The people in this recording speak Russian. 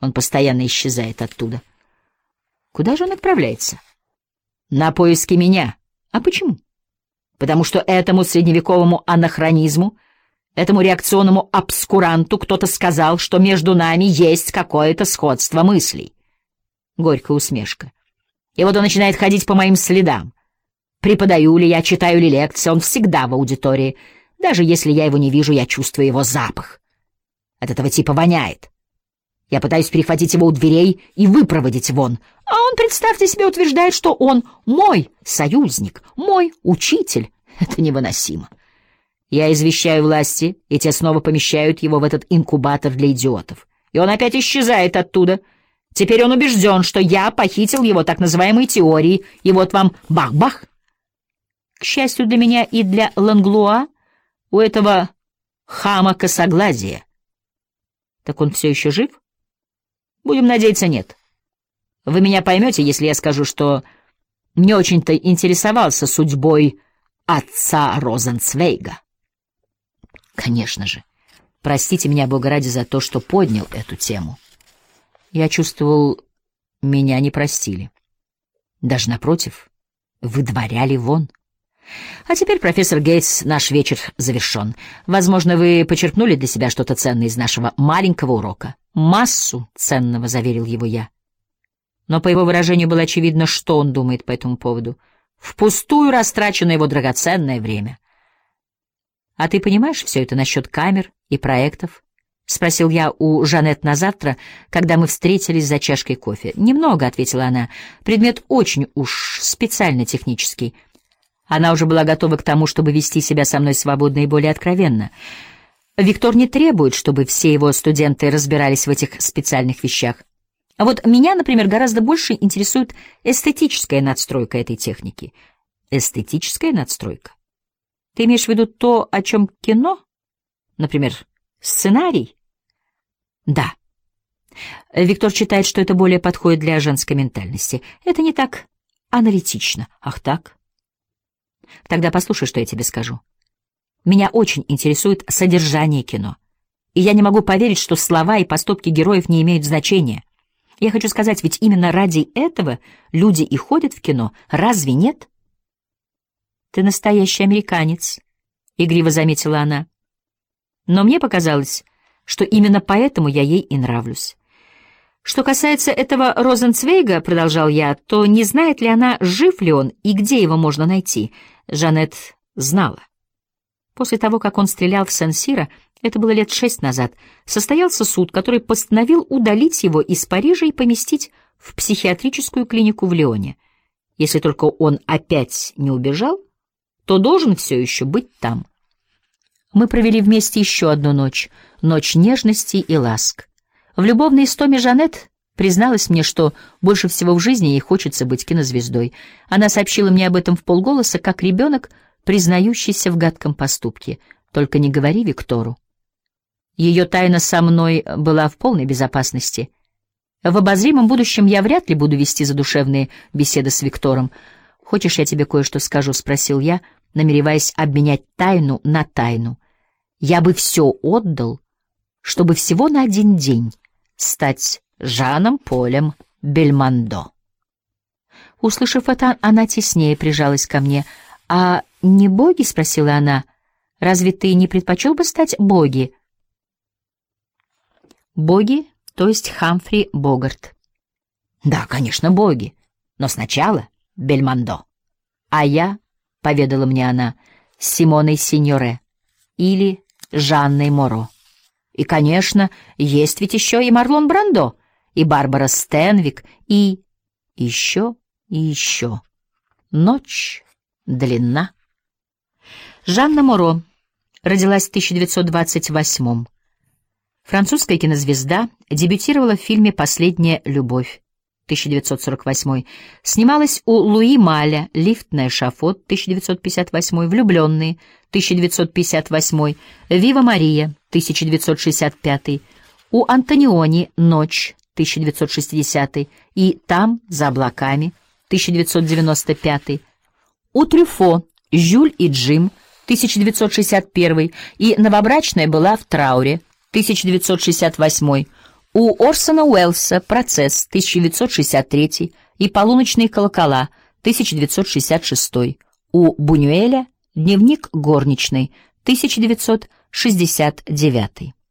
Он постоянно исчезает оттуда. Куда же он отправляется? На поиски меня. А почему? Потому что этому средневековому анахронизму, этому реакционному обскуранту кто-то сказал, что между нами есть какое-то сходство мыслей. Горькая усмешка. И вот он начинает ходить по моим следам. Преподаю ли я, читаю ли лекции, он всегда в аудитории. Даже если я его не вижу, я чувствую его запах. От этого типа воняет. Я пытаюсь перехватить его у дверей и выпроводить вон. А он, представьте себе, утверждает, что он мой союзник, мой учитель. Это невыносимо. Я извещаю власти, и те снова помещают его в этот инкубатор для идиотов. И он опять исчезает оттуда. Теперь он убежден, что я похитил его так называемой теории, и вот вам бах-бах. К счастью для меня и для Ланглуа, у этого хама косоглазия. Так он все еще жив? Будем надеяться, нет. Вы меня поймете, если я скажу, что не очень-то интересовался судьбой отца Розенцвейга. Конечно же. Простите меня, Бога ради, за то, что поднял эту тему. Я чувствовал, меня не простили. Даже напротив, выдворяли вон. А теперь, профессор Гейтс, наш вечер завершен. Возможно, вы почерпнули для себя что-то ценное из нашего маленького урока. Массу ценного, заверил его я. Но по его выражению было очевидно, что он думает по этому поводу. Впустую растрачено его драгоценное время. «А ты понимаешь все это насчет камер и проектов?» — спросил я у Жанет на завтра, когда мы встретились за чашкой кофе. «Немного», — ответила она. «Предмет очень уж специально технический». Она уже была готова к тому, чтобы вести себя со мной свободно и более откровенно. Виктор не требует, чтобы все его студенты разбирались в этих специальных вещах. А вот меня, например, гораздо больше интересует эстетическая надстройка этой техники. Эстетическая надстройка? Ты имеешь в виду то, о чем кино? Например, сценарий? Да. Виктор считает, что это более подходит для женской ментальности. Это не так аналитично. Ах так? Тогда послушай, что я тебе скажу. Меня очень интересует содержание кино. И я не могу поверить, что слова и поступки героев не имеют значения. Я хочу сказать, ведь именно ради этого люди и ходят в кино. Разве нет? Ты настоящий американец, — игриво заметила она. Но мне показалось, что именно поэтому я ей и нравлюсь. Что касается этого Розенцвейга, — продолжал я, — то не знает ли она, жив ли он и где его можно найти? Жанет знала. После того, как он стрелял в Сен-Сиро, это было лет 6 назад, состоялся суд, который постановил удалить его из Парижа и поместить в психиатрическую клинику в Лионе. Если только он опять не убежал, то должен все еще быть там. Мы провели вместе еще одну ночь, ночь нежности и ласк. В любовной истоме Жанет призналась мне, что больше всего в жизни ей хочется быть кинозвездой. Она сообщила мне об этом вполголоса, как ребенок, признающийся в гадком поступке. Только не говори Виктору. Ее тайна со мной была в полной безопасности. В обозримом будущем я вряд ли буду вести задушевные беседы с Виктором. «Хочешь, я тебе кое-что скажу?» — спросил я, намереваясь обменять тайну на тайну. «Я бы все отдал, чтобы всего на один день стать Жаном Полем Бельмондо». Услышав это, она теснее прижалась ко мне. «А не боги?» — спросила она. «Разве ты не предпочел бы стать боги?» «Боги, то есть Хамфри Богарт». «Да, конечно, боги, но сначала Бельмондо. А я, — поведала мне она, — Симоной Синьоре или Жанной Моро. И, конечно, есть ведь еще и Марлон Брандо, и Барбара Стенвик, и еще, и еще. Ночь длинна». Жанна Моро родилась в 1928-м. Французская кинозвезда, дебютировала в фильме «Последняя любовь» 1948, снималась у Луи Маля, «Лифт на эшафот» 1958, «Влюбленные» 1958, «Вива Мария» 1965, у Антониони «Ночь» 1960 и «Там, за облаками» 1995, у Трюфо «Жюль и Джим» 1961 и «Новобрачная была в трауре» 1968, У Орсона Уэллса «Процесс» 1963 и «Полуночные колокола» 1966. У Бунюэля «Дневник горничной» 1969.